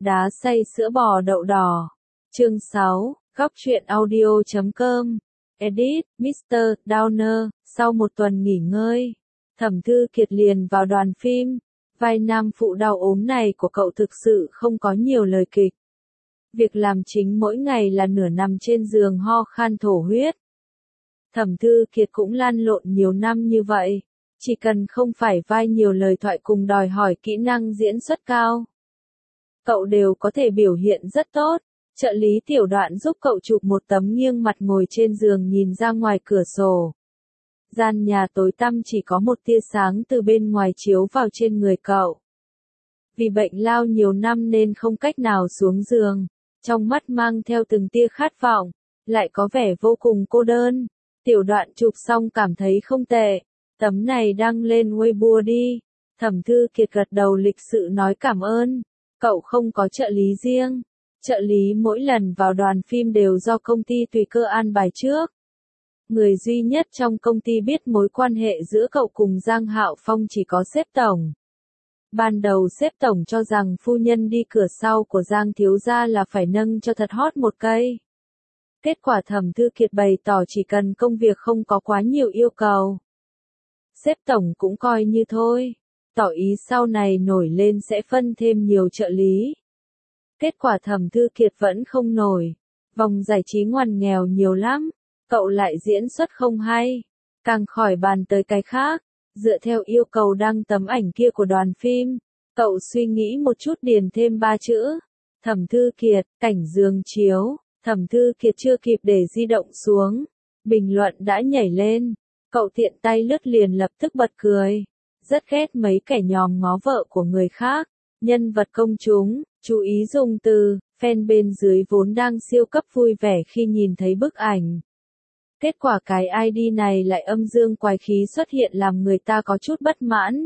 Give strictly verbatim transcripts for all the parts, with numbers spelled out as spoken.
Đá xay sữa bò đậu đỏ. Chương sáu, góc truyện audio chấm com. Edit, mít tơ Downer. Sau một tuần nghỉ ngơi, Thẩm Thư Kiệt liền vào đoàn phim. Vai nam phụ đau ốm này của cậu thực sự không có nhiều lời kịch. Việc làm chính mỗi ngày là nửa nằm trên giường ho khan thổ huyết. Thẩm Thư Kiệt cũng lăn lộn nhiều năm như vậy, chỉ cần không phải vai nhiều lời thoại cùng đòi hỏi kỹ năng diễn xuất cao, cậu đều có thể biểu hiện rất tốt. Trợ lý tiểu đoạn giúp cậu chụp một tấm nghiêng mặt ngồi trên giường nhìn ra ngoài cửa sổ. Gian nhà tối tăm chỉ có một tia sáng từ bên ngoài chiếu vào trên người cậu. Vì bệnh lao nhiều năm nên không cách nào xuống giường, trong mắt mang theo từng tia khát vọng, lại có vẻ vô cùng cô đơn. Tiểu đoạn chụp xong cảm thấy không tệ, tấm này đăng lên Weibo đi. Thẩm Thư Kiệt gật đầu lịch sự nói cảm ơn. Cậu không có trợ lý riêng. Trợ lý mỗi lần vào đoàn phim đều do công ty tùy cơ an bài trước. Người duy nhất trong công ty biết mối quan hệ giữa cậu cùng Giang Hạo Phong chỉ có sếp tổng. Ban đầu sếp tổng cho rằng phu nhân đi cửa sau của Giang thiếu gia là phải nâng cho thật hot một cây. Kết quả Thẩm Thư Kiệt bày tỏ chỉ cần công việc không có quá nhiều yêu cầu. Sếp tổng cũng coi như thôi, tỏ ý sau này nổi lên sẽ phân thêm nhiều trợ lý. Kết quả Thẩm Thư Kiệt vẫn không nổi. Vòng giải trí ngoằn nghèo nhiều lắm, cậu lại diễn xuất không hay. Càng khỏi bàn tới cái khác, dựa theo yêu cầu đăng tấm ảnh kia của đoàn phim, cậu suy nghĩ một chút điền thêm ba chữ. Thẩm Thư Kiệt, cảnh giường chiếu. Thẩm Thư Kiệt chưa kịp để di động xuống, bình luận đã nhảy lên. Cậu tiện tay lướt liền lập tức bật cười. Rất ghét mấy kẻ nhòm ngó vợ của người khác. Nhân vật công chúng, chú ý dùng từ, fan bên dưới vốn đang siêu cấp vui vẻ khi nhìn thấy bức ảnh. Kết quả cái i đê này lại âm dương quái khí xuất hiện làm người ta có chút bất mãn.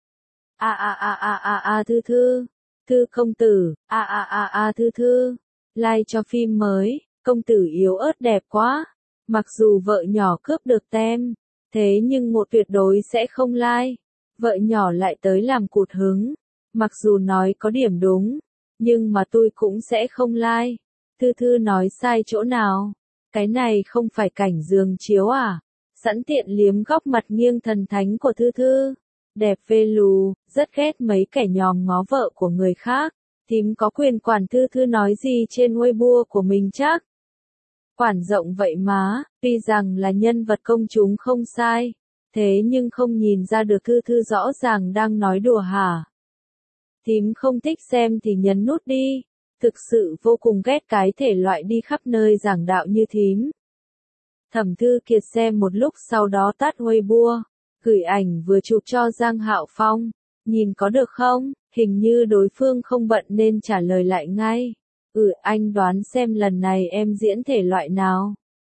A a a a a a Thư Thư, Thư công tử, a a a a Thư Thư, like cho phim mới, công tử yếu ớt đẹp quá. Mặc dù vợ nhỏ cướp được tem, thế nhưng một tuyệt đối sẽ không like. Vợ nhỏ lại tới làm cụt hứng. Mặc dù nói có điểm đúng, nhưng mà tôi cũng sẽ không like. Thư Thư nói sai chỗ nào? Cái này không phải cảnh giường chiếu à? Sẵn tiện liếm góc mặt nghiêng thần thánh của Thư Thư. Đẹp phê lù, rất ghét mấy kẻ nhòm ngó vợ của người khác. Thím có quyền quản Thư Thư nói gì trên Weibo của mình chắc? Quản rộng vậy má, tuy rằng là nhân vật công chúng không sai, thế nhưng không nhìn ra được Thư Thư rõ ràng đang nói đùa hả? Thím không thích xem thì nhấn nút đi. Thực sự vô cùng ghét cái thể loại đi khắp nơi giảng đạo như thím. Thẩm Thư Kiệt xem một lúc sau đó tắt Weibo, gửi ảnh vừa chụp cho Giang Hạo Phong. Nhìn có được không? Hình như đối phương không bận nên trả lời lại ngay. Ừ, anh đoán xem lần này em diễn thể loại nào?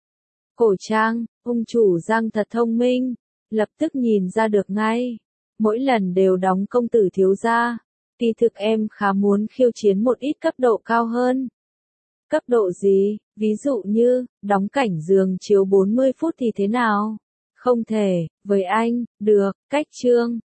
Cổ trang. Ông chủ Giang thật thông minh, lập tức nhìn ra được ngay. Mỗi lần đều đóng công tử thiếu gia. Kỳ thực em khá muốn khiêu chiến một ít cấp độ cao hơn. Cấp độ gì? Ví dụ như, đóng cảnh giường chiếu bốn mươi phút thì thế nào? Không thể, với anh, được, cách chương,